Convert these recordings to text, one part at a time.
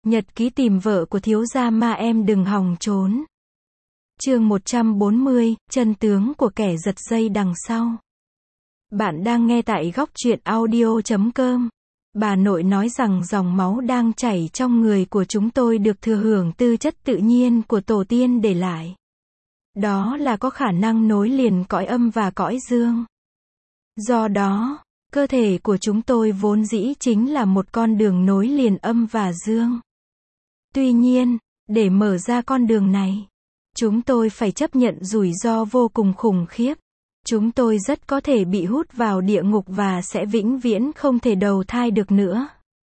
Nhật ký tìm vợ của thiếu gia ma em đừng hòng trốn. Chương 140, chân tướng của kẻ giật dây đằng sau. Bạn đang nghe tại góc truyện audio.com. Bà nội nói rằng dòng máu đang chảy trong người của chúng tôi được thừa hưởng tư chất tự nhiên của tổ tiên để lại. Đó là có khả năng nối liền cõi âm và cõi dương. Do đó, cơ thể của chúng tôi vốn dĩ chính là một con đường nối liền âm và dương. Tuy nhiên, để mở ra con đường này, chúng tôi phải chấp nhận rủi ro vô cùng khủng khiếp. Chúng tôi rất có thể bị hút vào địa ngục và sẽ vĩnh viễn không thể đầu thai được nữa.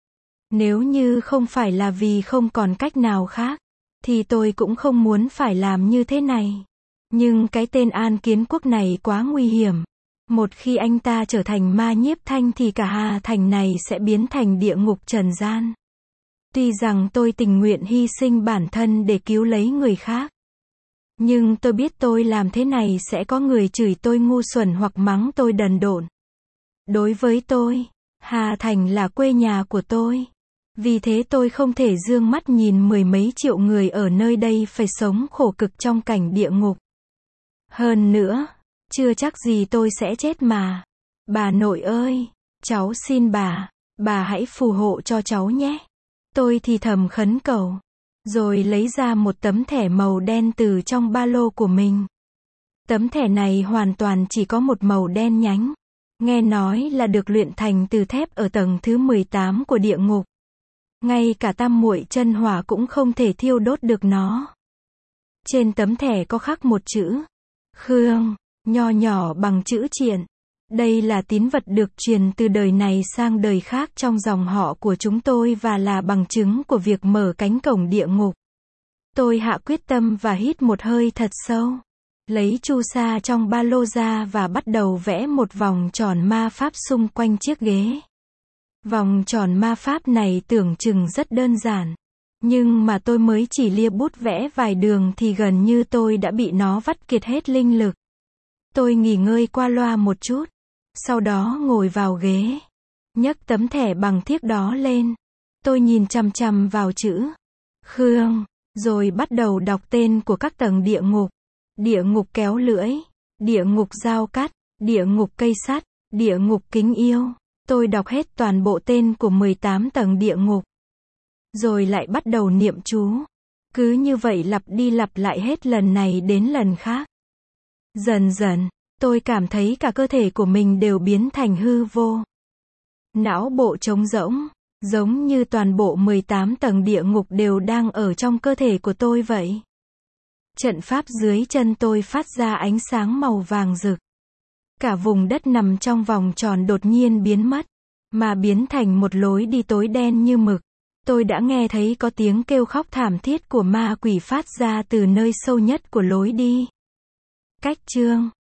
Nếu như không phải là vì không còn cách nào khác, thì tôi cũng không muốn phải làm như thế này. Nhưng cái tên An Kiến Quốc này quá nguy hiểm. Một khi anh ta trở thành ma nhiếp thanh thì cả Hà Thành này sẽ biến thành địa ngục trần gian. Tuy rằng tôi tình nguyện hy sinh bản thân để cứu lấy người khác, nhưng tôi biết tôi làm thế này sẽ có người chửi tôi ngu xuẩn hoặc mắng tôi đần độn. Đối với tôi, Hà Thành là quê nhà của tôi. Vì thế tôi không thể dương mắt nhìn mười mấy triệu người ở nơi đây phải sống khổ cực trong cảnh địa ngục. Hơn nữa, chưa chắc gì tôi sẽ chết mà. Bà nội ơi, cháu xin bà hãy phù hộ cho cháu nhé. Tôi thì thầm khấn cầu, rồi lấy ra một tấm thẻ màu đen từ trong ba lô của mình. Tấm thẻ này hoàn toàn chỉ có một màu đen nhánh. Nghe nói là được luyện thành từ thép ở tầng thứ 18 của địa ngục. Ngay cả tam muội chân hỏa cũng không thể thiêu đốt được nó. Trên tấm thẻ có khắc một chữ Khương, nho nhỏ bằng chữ triện. Đây là tín vật được truyền từ đời này sang đời khác trong dòng họ của chúng tôi và là bằng chứng của việc mở cánh cổng địa ngục. Tôi hạ quyết tâm và hít một hơi thật sâu. Lấy chu sa trong ba lô ra và bắt đầu vẽ một vòng tròn ma pháp xung quanh chiếc ghế. Vòng tròn ma pháp này tưởng chừng rất đơn giản. Nhưng mà tôi mới chỉ lia bút vẽ vài đường thì gần như tôi đã bị nó vắt kiệt hết linh lực. Tôi nghỉ ngơi qua loa một chút. Sau đó ngồi vào ghế. Nhấc tấm thẻ bằng thiếc đó lên. Tôi nhìn chằm chằm vào chữ Khương, rồi bắt đầu đọc tên của các tầng địa ngục. Địa ngục kéo lưỡi, địa ngục dao cắt, địa ngục cây sắt, địa ngục kính yêu. Tôi đọc hết toàn bộ tên của 18 tầng địa ngục. Rồi lại bắt đầu niệm chú. Cứ như vậy lặp đi lặp lại hết lần này đến lần khác. Dần dần, tôi cảm thấy cả cơ thể của mình đều biến thành hư vô. Não bộ trống rỗng, giống như toàn bộ 18 tầng địa ngục đều đang ở trong cơ thể của tôi vậy. Trận pháp dưới chân tôi phát ra ánh sáng màu vàng rực. Cả vùng đất nằm trong vòng tròn đột nhiên biến mất, mà biến thành một lối đi tối đen như mực. Tôi đã nghe thấy có tiếng kêu khóc thảm thiết của ma quỷ phát ra từ nơi sâu nhất của lối đi. Cách chương